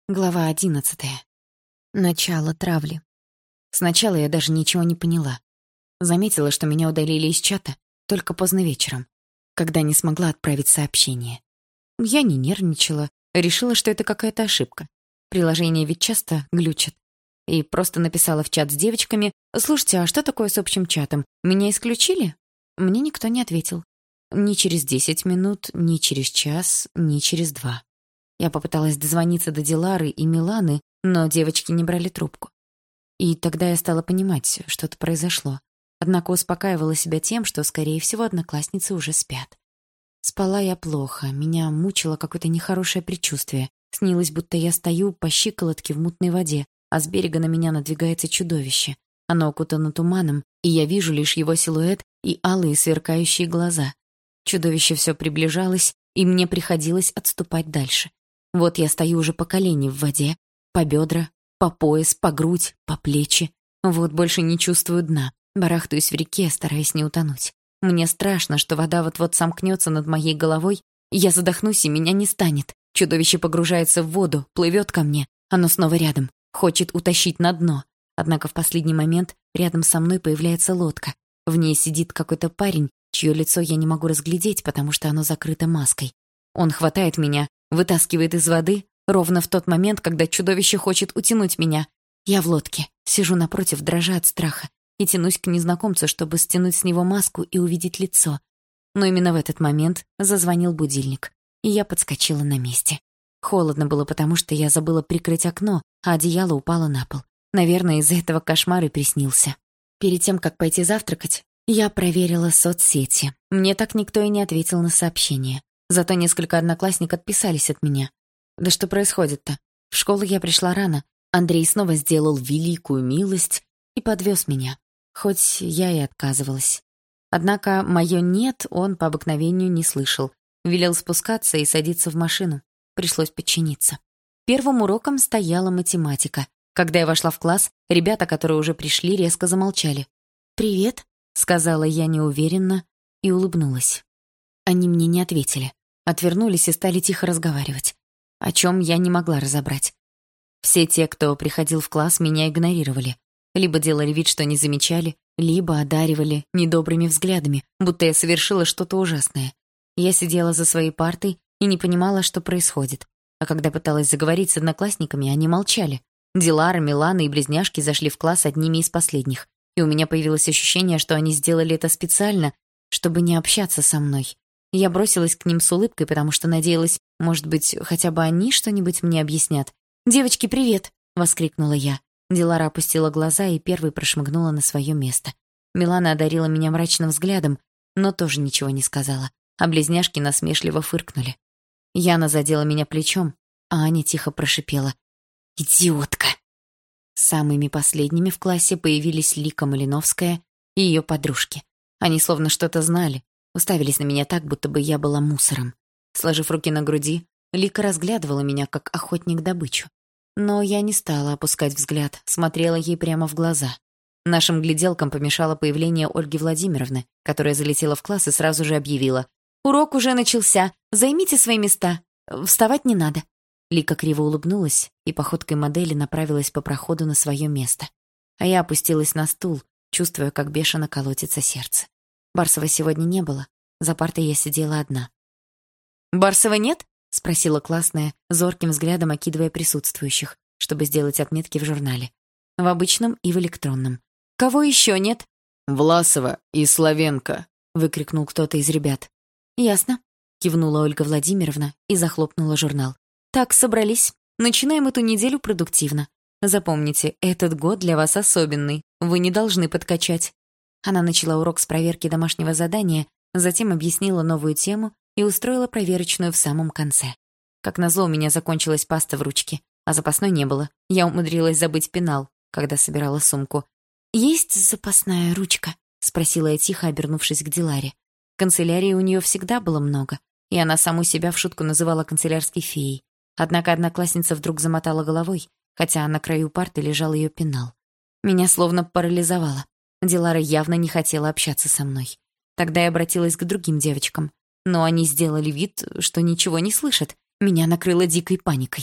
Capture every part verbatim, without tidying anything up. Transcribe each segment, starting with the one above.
Глава одиннадцатая. Начало травли. Сначала я даже ничего не поняла. Заметила, что меня удалили из чата только поздно вечером, когда не смогла отправить сообщение. Я не нервничала, решила, что это какая-то ошибка. Приложение ведь часто глючат. И просто написала в чат с девочками: «Слушайте, а что такое с общим чатом? Меня исключили?» Мне никто не ответил. Ни через десять минут, ни через час, ни через два. Я попыталась дозвониться до Дилары и Миланы, но девочки не брали трубку. И тогда я стала понимать, что-то произошло. Однако успокаивала себя тем, что, скорее всего, одноклассницы уже спят. Спала я плохо, меня мучило какое-то нехорошее предчувствие. Снилось, будто я стою по щиколотке в мутной воде, а с берега на меня надвигается чудовище. Оно окутано туманом, и я вижу лишь его силуэт и алые сверкающие глаза. Чудовище все приближалось, и мне приходилось отступать дальше. Вот я стою уже по колени в воде, по бедра, по пояс, по грудь, по плечи. Вот больше не чувствую дна. Барахтаюсь в реке, стараясь не утонуть. Мне страшно, что вода вот-вот сомкнется над моей головой, и я задохнусь, и меня не станет. Чудовище погружается в воду, плывет ко мне. Оно снова рядом, хочет утащить на дно. Однако в последний момент рядом со мной появляется лодка. В ней сидит какой-то парень, чье лицо я не могу разглядеть, потому что оно закрыто маской. Он хватает меня, вытаскивает из воды ровно в тот момент, когда чудовище хочет утянуть меня. Я в лодке, сижу напротив, дрожа от страха, и тянусь к незнакомцу, чтобы стянуть с него маску и увидеть лицо. Но именно в этот момент зазвонил будильник, и я подскочила на месте. Холодно было, потому что я забыла прикрыть окно, а одеяло упало на пол. Наверное, из-за этого кошмар и приснился. Перед тем, как пойти завтракать, я проверила соцсети. Мне так никто и не ответил на сообщение. Зато несколько одноклассников отписались от меня. Да что происходит-то? В школу я пришла рано. Андрей снова сделал великую милость и подвез меня. Хоть я и отказывалась. Однако мое «нет» он по обыкновению не слышал. Велел спускаться и садиться в машину. Пришлось подчиниться. Первым уроком стояла математика. Когда я вошла в класс, ребята, которые уже пришли, резко замолчали. «Привет», — сказала я неуверенно и улыбнулась. Они мне не ответили. Отвернулись и стали тихо разговаривать. О чем я не могла разобрать. Все те, кто приходил в класс, меня игнорировали. Либо делали вид, что не замечали, либо одаривали недобрыми взглядами, будто я совершила что-то ужасное. Я сидела за своей партой и не понимала, что происходит. А когда пыталась заговорить с одноклассниками, они молчали. Дилара, Милана и близняшки зашли в класс одними из последних, и у меня появилось ощущение, что они сделали это специально, чтобы не общаться со мной. Я бросилась к ним с улыбкой, потому что надеялась, может быть, хотя бы они что-нибудь мне объяснят. «Девочки, привет!» — воскликнула я. Дилара опустила глаза и первой прошмыгнула на свое место. Милана одарила меня мрачным взглядом, но тоже ничего не сказала, а близняшки насмешливо фыркнули. Яна задела меня плечом, а Аня тихо прошипела: «Идиотка!» Самыми последними в классе появились Лика Малиновская и ее подружки. Они словно что-то знали, уставились на меня так, будто бы я была мусором. Сложив руки на груди, Лика разглядывала меня, как охотник добычу. Но я не стала опускать взгляд, смотрела ей прямо в глаза. Нашим гляделкам помешало появление Ольги Владимировны, которая залетела в класс и сразу же объявила: «Урок уже начался, займите свои места, вставать не надо». Лика криво улыбнулась и походкой модели направилась по проходу на свое место. А я опустилась на стул, чувствуя, как бешено колотится сердце. Барсова сегодня не было, за партой я сидела одна. «Барсова нет?» — спросила классная, зорким взглядом окидывая присутствующих, чтобы сделать отметки в журнале. В обычном и в электронном. «Кого еще нет?» «Власова и Славенко», — выкрикнул кто-то из ребят. «Ясно», — кивнула Ольга Владимировна и захлопнула журнал. «Так, собрались. Начинаем эту неделю продуктивно. Запомните, этот год для вас особенный. Вы не должны подкачать». Она начала урок с проверки домашнего задания, затем объяснила новую тему и устроила проверочную в самом конце. Как назло, у меня закончилась паста в ручке, а запасной не было. Я умудрилась забыть пенал, когда собирала сумку. «Есть запасная ручка?» — спросила я тихо, обернувшись к Диларе. Канцелярии у нее всегда было много, и она саму себя в шутку называла канцелярской феей. Однако одноклассница вдруг замотала головой, хотя на краю парты лежал ее пенал. Меня словно парализовало. Дилара явно не хотела общаться со мной. Тогда я обратилась к другим девочкам, но они сделали вид, что ничего не слышат. Меня накрыло дикой паникой.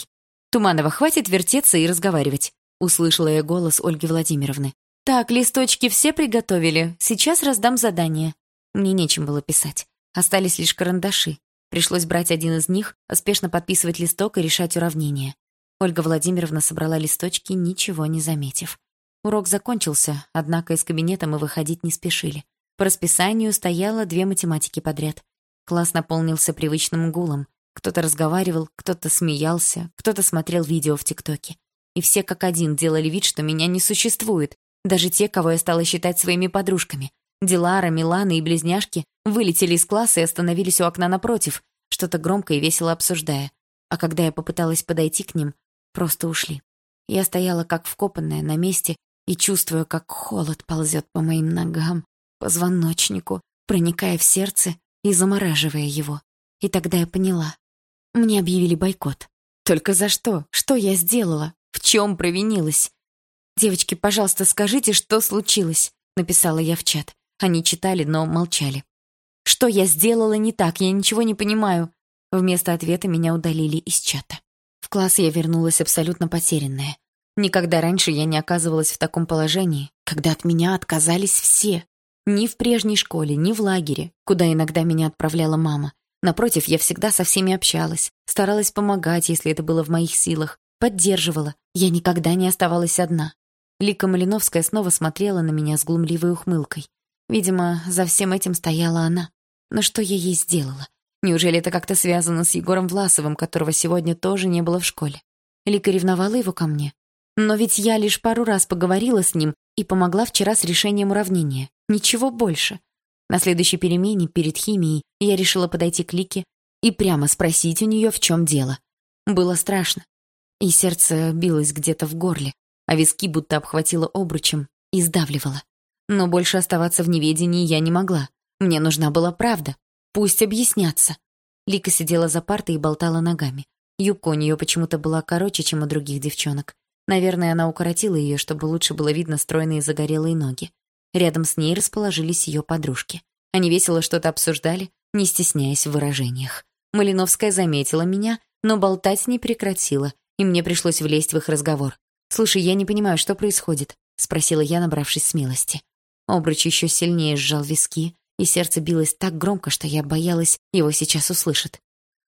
«Туманова, хватит вертеться и разговаривать», — услышала я голос Ольги Владимировны. «Так, листочки все приготовили. Сейчас раздам задание». Мне нечем было писать. Остались лишь карандаши. Пришлось брать один из них, поспешно подписывать листок и решать уравнения. Ольга Владимировна собрала листочки, ничего не заметив. Урок закончился, однако из кабинета мы выходить не спешили. По расписанию стояло две математики подряд. Класс наполнился привычным гулом. Кто-то разговаривал, кто-то смеялся, кто-то смотрел видео в ТикТоке. И все как один делали вид, что меня не существует. Даже те, кого я стала считать своими подружками. Дилара, Милана и близняшки вылетели из класса и остановились у окна напротив, что-то громко и весело обсуждая. А когда я попыталась подойти к ним, просто ушли. Я стояла как вкопанная на месте и чувствуя, как холод ползет по моим ногам, позвоночнику, проникая в сердце и замораживая его. И тогда я поняла. Мне объявили бойкот. Только за что? Что я сделала? В чем провинилась? «Девочки, пожалуйста, скажите, что случилось?» — написала я в чат. Они читали, но молчали. «Что я сделала не так? Я ничего не понимаю». Вместо ответа меня удалили из чата. В класс я вернулась абсолютно потерянная. Никогда раньше я не оказывалась в таком положении, когда от меня отказались все. Ни в прежней школе, ни в лагере, куда иногда меня отправляла мама. Напротив, я всегда со всеми общалась, старалась помогать, если это было в моих силах, поддерживала. Я никогда не оставалась одна. Лика Малиновская снова смотрела на меня с глумливой ухмылкой. Видимо, за всем этим стояла она. Но что я ей сделала? Неужели это как-то связано с Егором Власовым, которого сегодня тоже не было в школе? Лика ревновала его ко мне? Но ведь я лишь пару раз поговорила с ним и помогла вчера с решением уравнения. Ничего больше. На следующей перемене, перед химией, я решила подойти к Лике и прямо спросить у нее, в чем дело. Было страшно. И сердце билось где-то в горле, а виски будто обхватило обручем и сдавливало. Но больше оставаться в неведении я не могла. Мне нужна была правда. Пусть объяснятся. Лика сидела за партой и болтала ногами. Юбка у нее почему-то была короче, чем у других девчонок. Наверное, она укоротила ее, чтобы лучше было видно стройные загорелые ноги. Рядом с ней расположились ее подружки. Они весело что-то обсуждали, не стесняясь в выражениях. Малиновская заметила меня, но болтать не прекратила, и мне пришлось влезть в их разговор. «Слушай, я не понимаю, что происходит?» — спросила я, набравшись смелости. Обруч еще сильнее сжал виски, и сердце билось так громко, что я боялась, его сейчас услышат.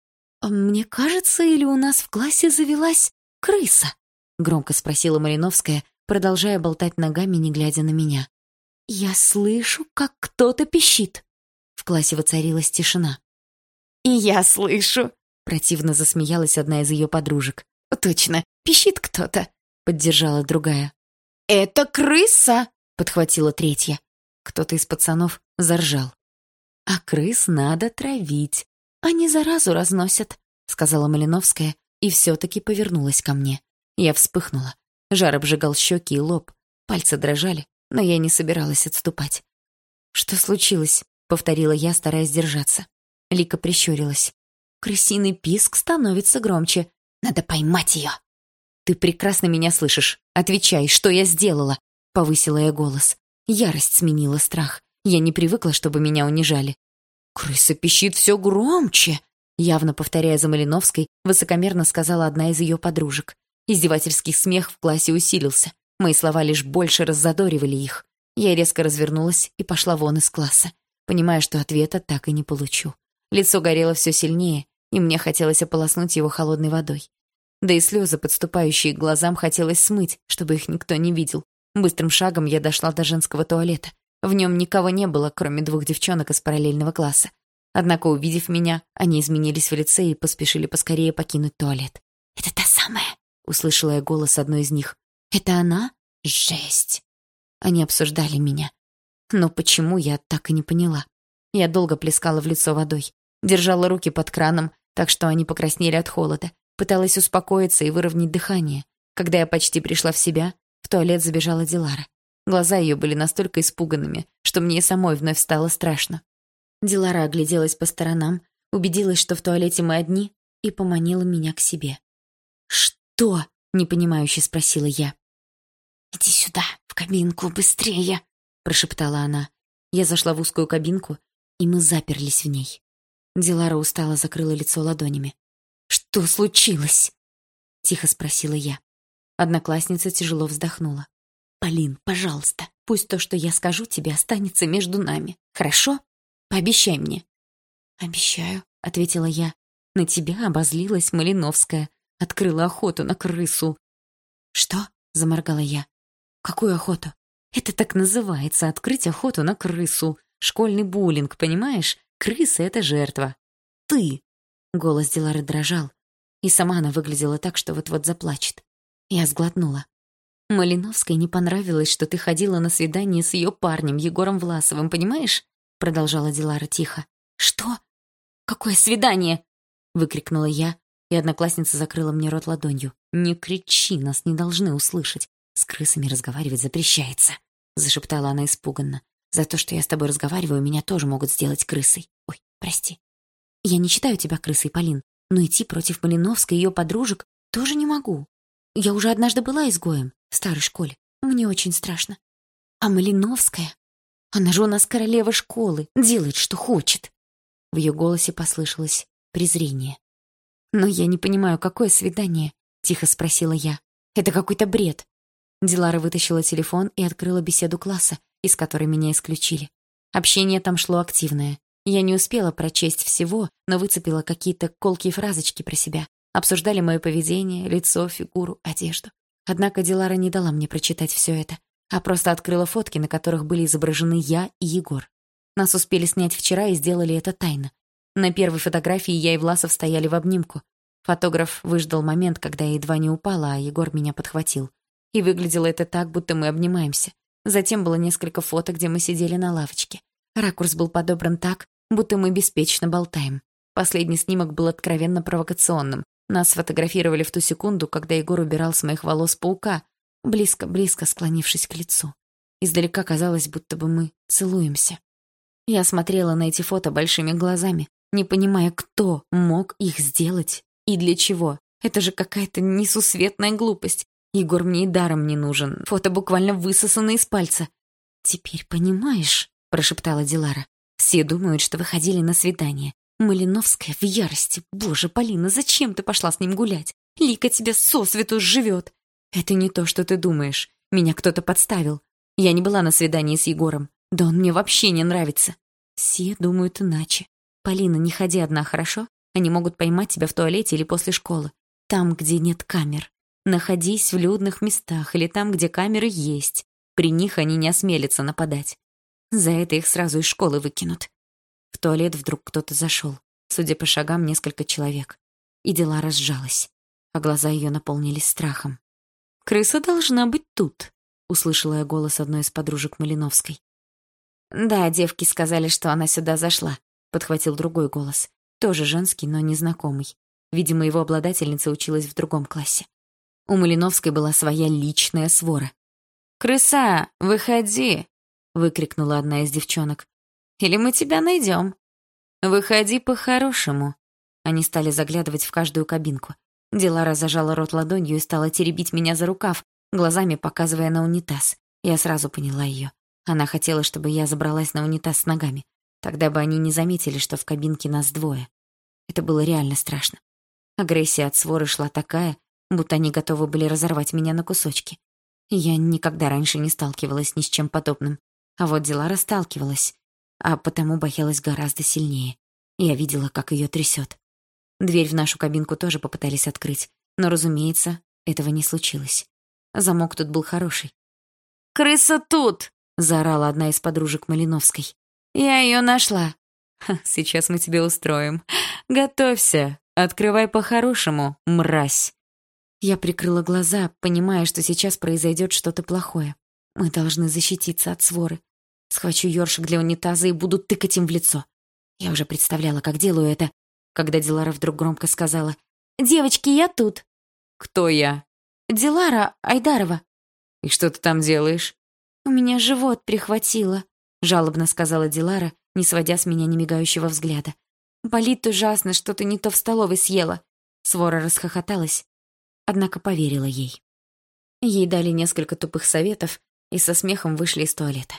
«Мне кажется, или у нас в классе завелась крыса?» — громко спросила Малиновская, продолжая болтать ногами, не глядя на меня. «Я слышу, как кто-то пищит». В классе воцарилась тишина. «И я слышу», — противно засмеялась одна из ее подружек. «Точно, пищит кто-то», — поддержала другая. «Это крыса!» — подхватила третья. Кто-то из пацанов заржал. «А крыс надо травить. Они заразу разносят», — сказала Малиновская и все-таки повернулась ко мне. Я вспыхнула. Жар обжигал щеки и лоб. Пальцы дрожали, но я не собиралась отступать. «Что случилось?» — повторила я, стараясь держаться. Лика прищурилась. «Крысиный писк становится громче. Надо поймать ее». «Ты прекрасно меня слышишь. Отвечай, что я сделала?» — повысила я голос. Ярость сменила страх. Я не привыкла, чтобы меня унижали. «Крыса пищит все громче», — явно повторяя за Малиновской, высокомерно сказала одна из ее подружек. Издевательский смех в классе усилился. Мои слова лишь больше раззадоривали их. Я резко развернулась и пошла вон из класса, понимая, что ответа так и не получу. Лицо горело все сильнее, и мне хотелось ополоснуть его холодной водой. Да и слезы, подступающие к глазам, хотелось смыть, чтобы их никто не видел. Быстрым шагом я дошла до женского туалета. В нем никого не было, кроме двух девчонок из параллельного класса. Однако, увидев меня, они изменились в лице и поспешили поскорее покинуть туалет. «Это та самая!» — услышала я голос одной из них. «Это она? Жесть!» Они обсуждали меня. Но почему, я так и не поняла. Я долго плескала в лицо водой. Держала руки под краном, так что они покраснели от холода. Пыталась успокоиться и выровнять дыхание. Когда я почти пришла в себя, в туалет забежала Дилара. Глаза ее были настолько испуганными, что мне и самой вновь стало страшно. Дилара огляделась по сторонам, убедилась, что в туалете мы одни, и поманила меня к себе. «Что?» — непонимающе спросила я. «Иди сюда, в кабинку, быстрее!» — прошептала она. Я зашла в узкую кабинку, и мы заперлись в ней. Дилара устало закрыла лицо ладонями. «Что случилось?» тихо спросила я. Одноклассница тяжело вздохнула. «Полин, пожалуйста, пусть то, что я скажу тебе, останется между нами. Хорошо? Пообещай мне». «Обещаю», — ответила я. «На тебя обозлилась Малиновская. Открыла охоту на крысу». «Что?» — заморгала я. «Какую охоту?» «Это так называется, открыть охоту на крысу. Школьный буллинг, понимаешь? Крыса — это жертва. Ты!» Голос Дилары дрожал, и сама она выглядела так, что вот-вот заплачет. Я сглотнула. «Малиновской не понравилось, что ты ходила на свидание с ее парнем, Егором Власовым, понимаешь?» Продолжала Дилара тихо. «Что? Какое свидание?» Выкрикнула я, и одноклассница закрыла мне рот ладонью. «Не кричи, нас не должны услышать. С крысами разговаривать запрещается», зашептала она испуганно. «За то, что я с тобой разговариваю, меня тоже могут сделать крысой. Ой, прости. Я не считаю тебя крысой, Полин, но идти против Малиновской и ее подружек тоже не могу. Я уже однажды была изгоем в старой школе. Мне очень страшно. А Малиновская? Она же у нас королева школы, делает, что хочет». В ее голосе послышалось презрение. «Но я не понимаю, какое свидание?» — тихо спросила я. «Это какой-то бред». Дилара вытащила телефон и открыла беседу класса, из которой меня исключили. Общение там шло активное. Я не успела прочесть всего, но выцепила какие-то колкие фразочки про себя. Обсуждали мое поведение, лицо, фигуру, одежду. Однако Дилара не дала мне прочитать все это, а просто открыла фотки, на которых были изображены я и Егор. Нас успели снять вчера и сделали это тайно. На первой фотографии я и Власов стояли в обнимку. Фотограф выждал момент, когда я едва не упала, а Егор меня подхватил. И выглядело это так, будто мы обнимаемся. Затем было несколько фото, где мы сидели на лавочке. Ракурс был подобран так, будто мы беспечно болтаем. Последний снимок был откровенно провокационным. Нас сфотографировали в ту секунду, когда Егор убирал с моих волос паука, близко-близко склонившись к лицу. Издалека казалось, будто бы мы целуемся. Я смотрела на эти фото большими глазами, не понимая, кто мог их сделать и для чего. Это же какая-то несусветная глупость. Егор мне и даром не нужен. Фото буквально высосано из пальца. «Теперь понимаешь», — прошептала Дилара. «Все думают, что вы ходили на свидание. Малиновская в ярости. Боже, Полина, зачем ты пошла с ним гулять? Лика тебя сосвету живет. Это не то, что ты думаешь. Меня кто-то подставил. Я не была на свидании с Егором. Да он мне вообще не нравится. Все думают иначе. Полина, не ходи одна, хорошо? Они могут поймать тебя в туалете или после школы. Там, где нет камер. Находись в людных местах или там, где камеры есть. При них они не осмелятся нападать. За это их сразу из школы выкинут». В туалет вдруг кто-то зашел. Судя по шагам, несколько человек. И Дилара сжалась, а глаза ее наполнились страхом. «Крыса должна быть тут», — услышала я голос одной из подружек Малиновской. «Да, девки сказали, что она сюда зашла», — подхватил другой голос. Тоже женский, но незнакомый. Видимо, его обладательница училась в другом классе. У Малиновской была своя личная свора. «Крыса, выходи!» — выкрикнула одна из девчонок. «Или мы тебя найдем. Выходи по-хорошему». Они стали заглядывать в каждую кабинку. Дилара зажала рот ладонью и стала теребить меня за рукав, глазами показывая на унитаз. Я сразу поняла ее. Она хотела, чтобы я забралась на унитаз с ногами. Тогда бы они не заметили, что в кабинке нас двое. Это было реально страшно. Агрессия от своры шла такая, будто они готовы были разорвать меня на кусочки. Я никогда раньше не сталкивалась ни с чем подобным. А вот Дилара сталкивалась, а потому боялась гораздо сильнее. Я видела, как ее трясет. Дверь в нашу кабинку тоже попытались открыть, но, разумеется, этого не случилось. Замок тут был хороший. «Крыса тут!» — заорала одна из подружек Малиновской. «Я ее нашла!» Ха, «Сейчас мы тебе устроим. Готовься, открывай по-хорошему, мразь!» Я прикрыла глаза, понимая, что сейчас произойдет что-то плохое. Мы должны защититься от своры. Схвачу ёршик для унитаза и буду тыкать им в лицо. Я уже представляла, как делаю это, когда Дилара вдруг громко сказала: «Девочки, я тут». «Кто я?» «Дилара Айдарова». «И что ты там делаешь?» «У меня живот прихватило», — жалобно сказала Дилара, не сводя с меня немигающего взгляда. «Болит ужасно, что-то не то в столовой съела». Свора расхохоталась, однако поверила ей. Ей дали несколько тупых советов и со смехом вышли из туалета.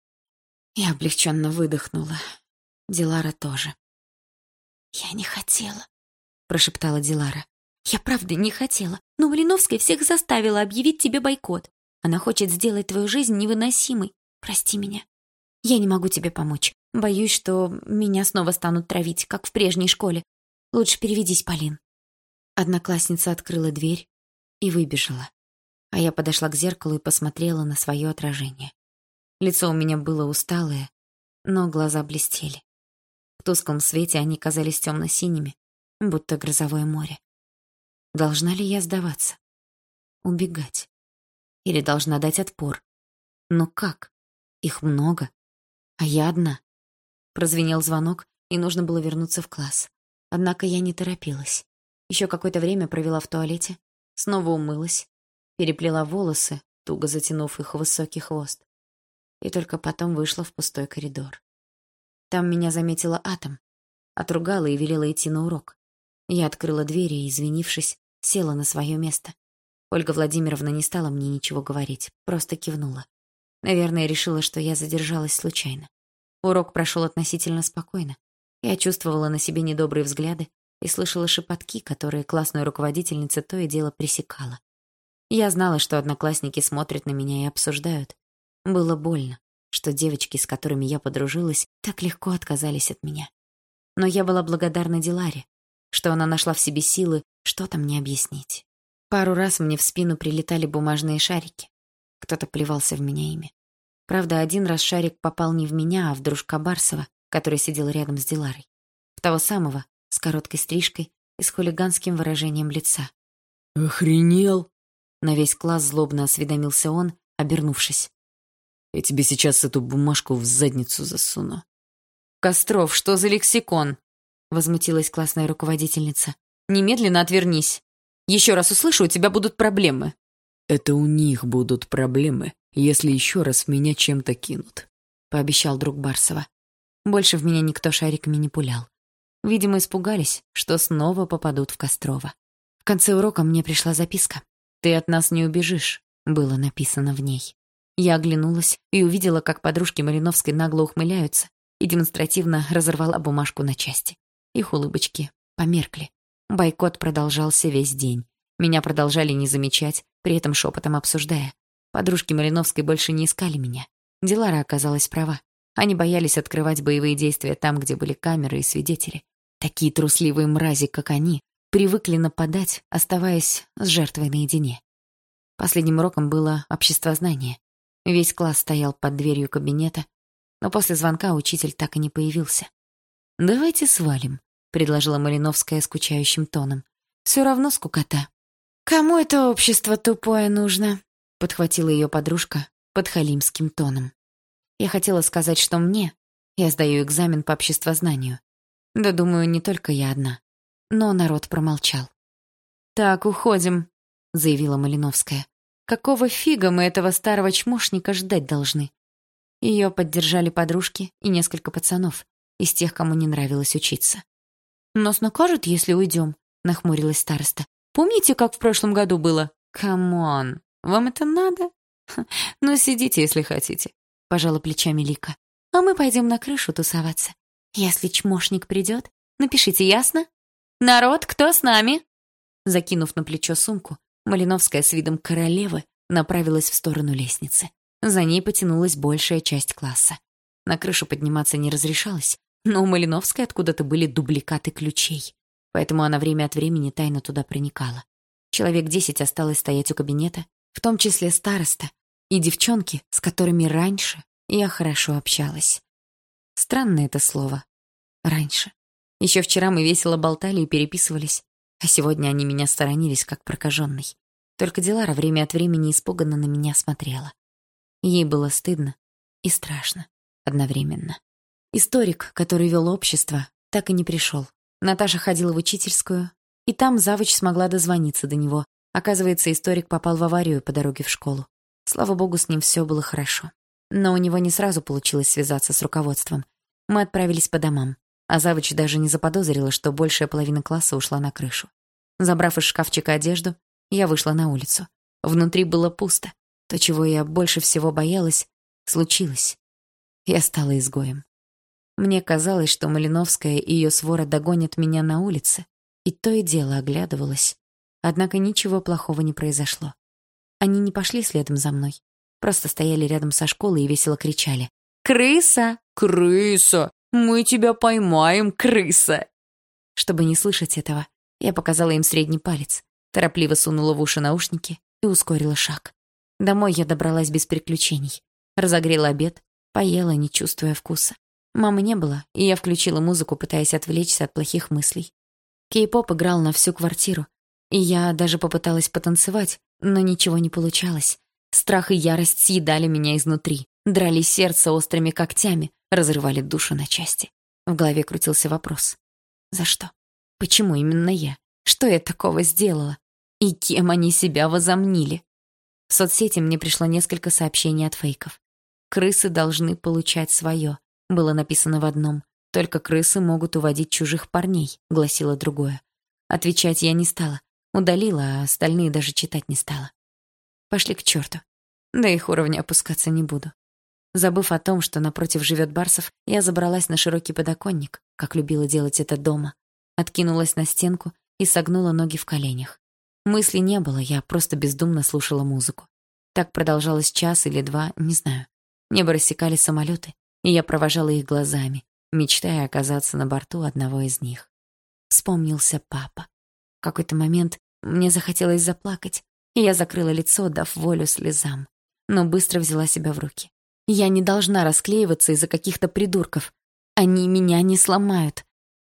Я облегченно выдохнула. Дилара тоже. «Я не хотела», — прошептала Дилара. Я правда не хотела, но Малиновская всех заставила объявить тебе бойкот. Она хочет сделать твою жизнь невыносимой. Прости меня. Я не могу тебе помочь. Боюсь, что меня снова станут травить, как в прежней школе. Лучше переведись, Полин». Одноклассница открыла дверь и выбежала. А я подошла к зеркалу и посмотрела на свое отражение. Лицо у меня было усталое, но глаза блестели. В тусклом свете они казались темно-синими, будто грозовое море. Должна ли я сдаваться? Убегать? Или должна дать отпор? Но как? Их много, а я одна. Прозвенел звонок, и нужно было вернуться в класс. Однако я не торопилась. Еще какое-то время провела в туалете, снова умылась, переплела волосы, туго затянув их в высокий хвост. И только потом вышла в пустой коридор. Там меня заметила Атом, отругала и велела идти на урок. Я открыла дверь и, извинившись, села на свое место. Ольга Владимировна не стала мне ничего говорить, просто кивнула. Наверное, решила, что я задержалась случайно. Урок прошел относительно спокойно. Я чувствовала на себе недобрые взгляды и слышала шепотки, которые классная руководительница то и дело пресекала. Я знала, что одноклассники смотрят на меня и обсуждают. Было больно, что девочки, с которыми я подружилась, так легко отказались от меня. Но я была благодарна Диларе, что она нашла в себе силы что-то мне объяснить. Пару раз мне в спину прилетали бумажные шарики. Кто-то плевался в меня ими. Правда, один раз шарик попал не в меня, а в дружка Барсова, который сидел рядом с Диларой. В того самого, с короткой стрижкой и с хулиганским выражением лица. «Охренел?» На весь класс злобно осведомился он, обернувшись. «Я тебе сейчас эту бумажку в задницу засуну». «Костров, что за лексикон?» — возмутилась классная руководительница. «Немедленно отвернись. Еще раз услышу, у тебя будут проблемы». «Это у них будут проблемы, если еще раз меня чем-то кинут», — пообещал друг Барсова. Больше в меня никто шариками не пулял. Видимо, испугались, что снова попадут в Кострова. В конце урока мне пришла записка. «Ты от нас не убежишь», — было написано в ней. Я оглянулась и увидела, как подружки Малиновской нагло ухмыляются, и демонстративно разорвала бумажку на части. Их улыбочки померкли. Бойкот продолжался весь день. Меня продолжали не замечать, при этом шепотом обсуждая. Подружки Малиновской больше не искали меня. Дилара оказалась права. Они боялись открывать боевые действия там, где были камеры и свидетели. Такие трусливые мрази, как они, привыкли нападать, оставаясь с жертвой наедине. Последним уроком было обществознание. Весь класс стоял под дверью кабинета, но после звонка учитель так и не появился. «Давайте свалим», — предложила Малиновская скучающим тоном. «Все равно скукота». «Кому это общество тупое нужно?» — подхватила ее подружка подхалимским тоном. Я хотела сказать, что мне, я сдаю экзамен по обществознанию. Да, думаю, не только я одна. Но народ промолчал. «Так, уходим», — заявила Малиновская. «Какого фига мы этого старого чмошника ждать должны?» Ее поддержали подружки и несколько пацанов, из тех, кому не нравилось учиться. «Нас накажут, если уйдем», — нахмурилась староста. «Помните, как в прошлом году было?» «Камон, вам это надо?» «Ну, сидите, если хотите», — пожала плечами Лика. «А мы пойдем на крышу тусоваться. Если чмошник придет, напишите, ясно? Народ, кто с нами?» Закинув на плечо сумку, Малиновская с видом королевы направилась в сторону лестницы. За ней потянулась большая часть класса. На крышу подниматься не разрешалось, но у Малиновской откуда-то были дубликаты ключей. Поэтому она время от времени тайно туда проникала. Человек десять осталось стоять у кабинета, в том числе староста и девчонки, с которыми раньше я хорошо общалась. Странное это слово. Раньше. Еще вчера мы весело болтали и переписывались, а сегодня они меня сторонились, как прокаженный. Только Дилара время от времени испуганно на меня смотрела. Ей было стыдно и страшно одновременно. Историк, который вел общество, так и не пришел. Наташа ходила в учительскую, и там завуч смогла дозвониться до него. Оказывается, историк попал в аварию по дороге в школу. Слава богу, с ним все было хорошо. Но у него не сразу получилось связаться с руководством. Мы отправились по домам, а завуч даже не заподозрила, что большая половина класса ушла на крышу. Забрав из шкафчика одежду, я вышла на улицу. Внутри было пусто. То, чего я больше всего боялась, случилось. Я стала изгоем. Мне казалось, что Малиновская и ее свора догонят меня на улице, и то и дело оглядывалась, Однако ничего плохого не произошло. Они не пошли следом за мной. Просто стояли рядом со школой и весело кричали: «Крыса! Крыса! Мы тебя поймаем, крыса!» Чтобы не слышать этого, я показала им средний палец, торопливо сунула в уши наушники и ускорила шаг. Домой я добралась без приключений. Разогрела обед, поела, не чувствуя вкуса. Мамы не было, и я включила музыку, пытаясь отвлечься от плохих мыслей. Кей-поп играл на всю квартиру, и я даже попыталась потанцевать, но ничего не получалось. Страх и ярость съедали меня изнутри, драли сердце острыми когтями, разрывали душу на части. В голове крутился вопрос: за что? Почему именно я? Что я такого сделала? И кем они себя возомнили? В соцсети мне пришло несколько сообщений от фейков. «Крысы должны получать свое», было написано в одном. «Только крысы могут уводить чужих парней», гласило другое. Отвечать я не стала. Удалила, а остальные даже читать не стала. Пошли к черту. До их уровня опускаться не буду. Забыв о том, что напротив живет Барсов, я забралась на широкий подоконник, как любила делать это дома. Откинулась на стенку и согнула ноги в коленях. Мыслей не было, я просто бездумно слушала музыку. Так продолжалось час или два, не знаю. Небо рассекали самолеты, и я провожала их глазами, мечтая оказаться на борту одного из них. Вспомнился папа. В какой-то момент мне захотелось заплакать, и я закрыла лицо, дав волю слезам. Но быстро взяла себя в руки. Я не должна расклеиваться из-за каких-то придурков. Они меня не сломают.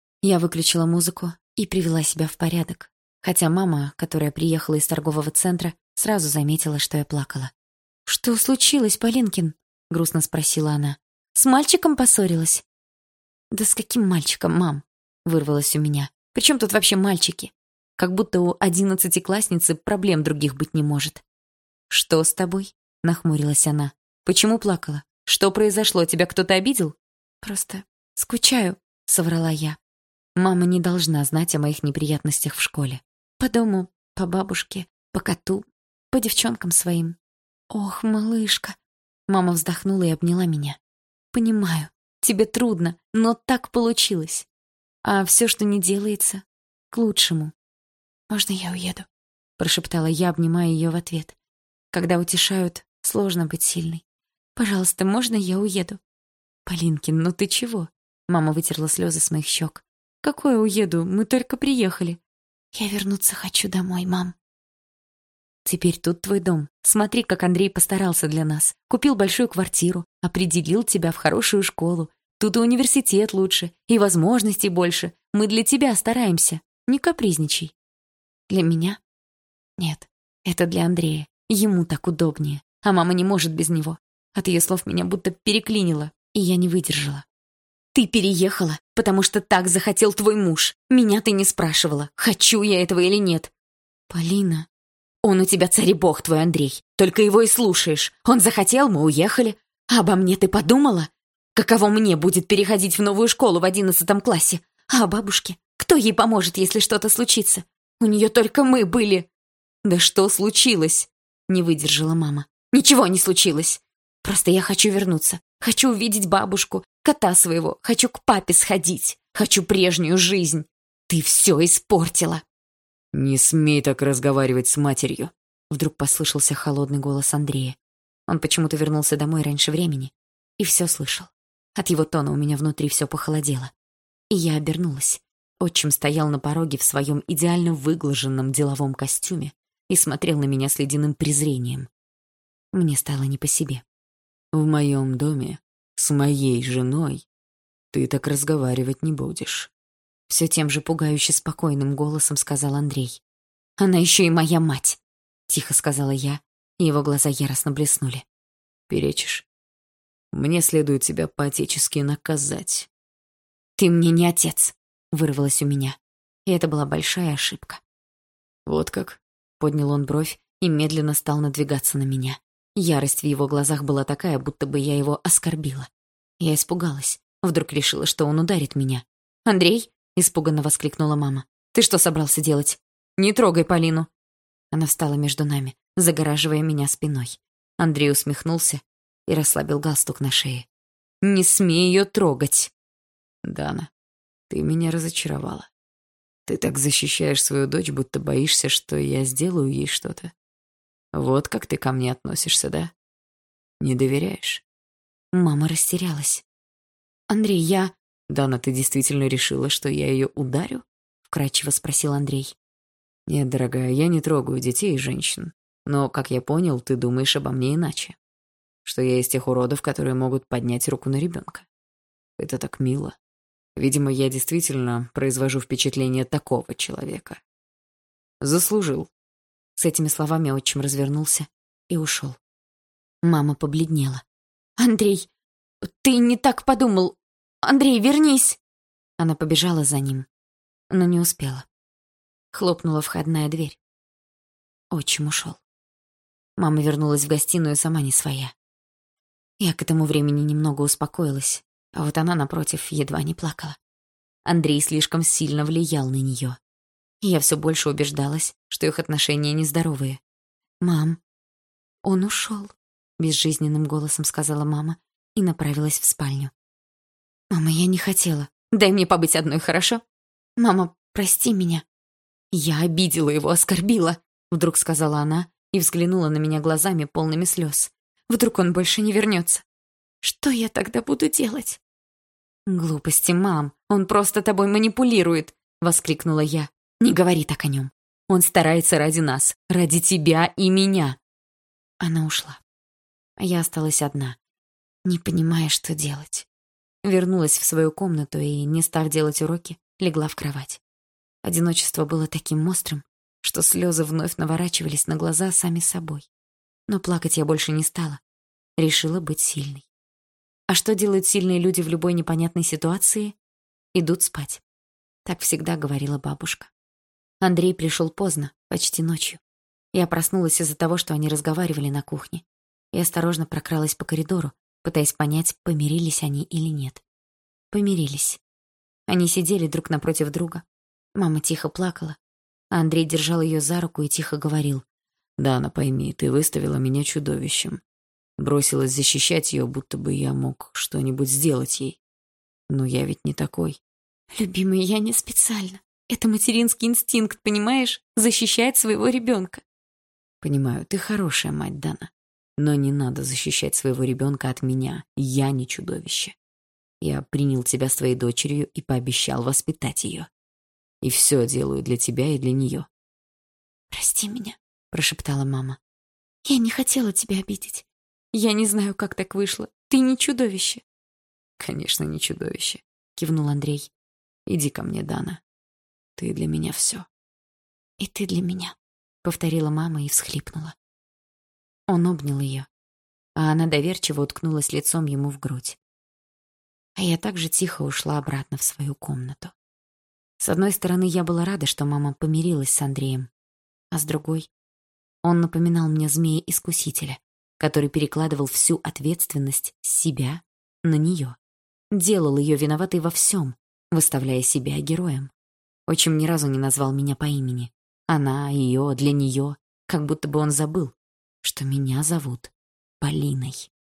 Я выключила музыку и привела себя в порядок. Хотя мама, которая приехала из торгового центра, сразу заметила, что я плакала. «Что случилось, Полинкин?» — грустно спросила она. «С мальчиком поссорилась?» «Да с каким мальчиком, мам?» — вырвалось у меня. «При чем тут вообще мальчики? Как будто у одиннадцатиклассницы проблем других быть не может». «Что с тобой?» — нахмурилась она. «Почему плакала? Что произошло? Тебя кто-то обидел?» «Просто скучаю», — соврала я. Мама не должна знать о моих неприятностях в школе. По дому, по бабушке, по коту, по девчонкам своим. «Ох, малышка!» Мама вздохнула и обняла меня. «Понимаю, тебе трудно, но так получилось. А все, что не делается, к лучшему. Можно я уеду?» Прошептала я, обнимая ее в ответ. Когда утешают, сложно быть сильной. «Пожалуйста, можно я уеду?» «Полинкин, ну ты чего?» Мама вытерла слезы с моих щек. «Какое уеду? Мы только приехали». «Я вернуться хочу домой, мам». «Теперь тут твой дом. Смотри, как Андрей постарался для нас. Купил большую квартиру, определил тебя в хорошую школу. Тут и университет лучше, и возможностей больше. Мы для тебя стараемся. Не капризничай». «Для меня?» «Нет, это для Андрея. Ему так удобнее. А мама не может без него». От ее слов меня будто переклинило, и я не выдержала. «Ты переехала, потому что так захотел твой муж. Меня ты не спрашивала, хочу я этого или нет». «Полина...» «Он у тебя царь и бог твой, Андрей. Только его и слушаешь. Он захотел, мы уехали. А обо мне ты подумала? Каково мне будет переходить в новую школу в одиннадцатом классе? А о бабушке? Кто ей поможет, если что-то случится? У нее только мы были». «Да что случилось?» — не выдержала мама. «Ничего не случилось. Просто я хочу вернуться. Хочу увидеть бабушку, кота своего. Хочу к папе сходить. Хочу прежнюю жизнь. Ты все испортила». «Не смей так разговаривать с матерью», — вдруг послышался холодный голос Андрея. Он почему-то вернулся домой раньше времени и все слышал. От его тона у меня внутри все похолодело. И я обернулась. Отчим стоял на пороге в своем идеально выглаженном деловом костюме и смотрел на меня с ледяным презрением. Мне стало не по себе. «В моем доме с моей женой ты так разговаривать не будешь», — все тем же пугающе спокойным голосом сказал Андрей. «Она еще и моя мать», — тихо сказала я, и его глаза яростно блеснули. «Перечишь? Мне следует тебя по-отечески наказать». «Ты мне не отец», — вырвалось у меня, и это была большая ошибка. «Вот как?» — поднял он бровь и медленно стал надвигаться на меня. Ярость в его глазах была такая, будто бы я его оскорбила. Я испугалась. Вдруг решила, что он ударит меня. «Андрей?» — испуганно воскликнула мама. «Ты что собрался делать? Не трогай Полину!» Она встала между нами, загораживая меня спиной. Андрей усмехнулся и расслабил галстук на шее. «Не смей ее трогать!» «Дана, ты меня разочаровала. Ты так защищаешь свою дочь, будто боишься, что я сделаю ей что-то. Вот как ты ко мне относишься, да? Не доверяешь?» Мама растерялась. «Андрей, я...» «Дана, ты действительно решила, что я ее ударю?» — вкратчиво спросил Андрей. «Нет, дорогая, я не трогаю детей и женщин. Но, как я понял, ты думаешь обо мне иначе. Что я из тех уродов, которые могут поднять руку на ребенка. Это так мило. Видимо, я действительно произвожу впечатление такого человека. Заслужил». С этими словами отчим развернулся и ушел. Мама побледнела. «Андрей, ты не так подумал. Андрей, вернись!» Она побежала за ним, но не успела. Хлопнула входная дверь. Отчим ушел. Мама вернулась в гостиную сама не своя. Я к этому времени немного успокоилась, а вот она, напротив, едва не плакала. Андрей слишком сильно влиял на нее. И я все больше убеждалась, что их отношения нездоровые. «Мам, он ушел», — безжизненным голосом сказала мама и направилась в спальню. «Мама, я не хотела. Дай мне побыть одной, хорошо? Мама, прости меня». «Я обидела его, оскорбила», — вдруг сказала она и взглянула на меня глазами, полными слез. «Вдруг он больше не вернется? Что я тогда буду делать?» «Глупости, мам, он просто тобой манипулирует», — воскликнула я. «Не говори так о нем. Он старается ради нас, ради тебя и меня». Она ушла. А я осталась одна, не понимая, что делать. Вернулась в свою комнату и, не став делать уроки, легла в кровать. Одиночество было таким острым, что слезы вновь наворачивались на глаза сами собой. Но плакать я больше не стала. Решила быть сильной. А что делают сильные люди в любой непонятной ситуации? Идут спать. Так всегда говорила бабушка. Андрей пришел поздно, почти ночью. Я проснулась из-за того, что они разговаривали на кухне. И осторожно прокралась по коридору, пытаясь понять, помирились они или нет. Помирились. Они сидели друг напротив друга. Мама тихо плакала, а Андрей держал ее за руку и тихо говорил: «Дана, пойми, ты выставила меня чудовищем. Бросилась защищать ее, будто бы я мог что-нибудь сделать ей. Но я ведь не такой». «Любимый, я не специально. Это материнский инстинкт, понимаешь? Защищать своего ребенка». «Понимаю, ты хорошая мать, Дана. Но не надо защищать своего ребенка от меня. Я не чудовище. Я принял тебя своей дочерью и пообещал воспитать ее. И все делаю для тебя и для нее». «Прости меня», — прошептала мама. «Я не хотела тебя обидеть. Я не знаю, как так вышло. Ты не чудовище». «Конечно, не чудовище», — кивнул Андрей. «Иди ко мне, Дана. Ты для меня все». «И ты для меня», — повторила мама и всхлипнула. Он обнял ее, а она доверчиво уткнулась лицом ему в грудь. А я также тихо ушла обратно в свою комнату. С одной стороны, я была рада, что мама помирилась с Андреем, а с другой, он напоминал мне змея-искусителя, который перекладывал всю ответственность с себя на нее, делал ее виноватой во всем, выставляя себя героем. Отчим ни разу не назвал меня по имени. Она, ее, для нее, как будто бы он забыл, что меня зовут Полиной.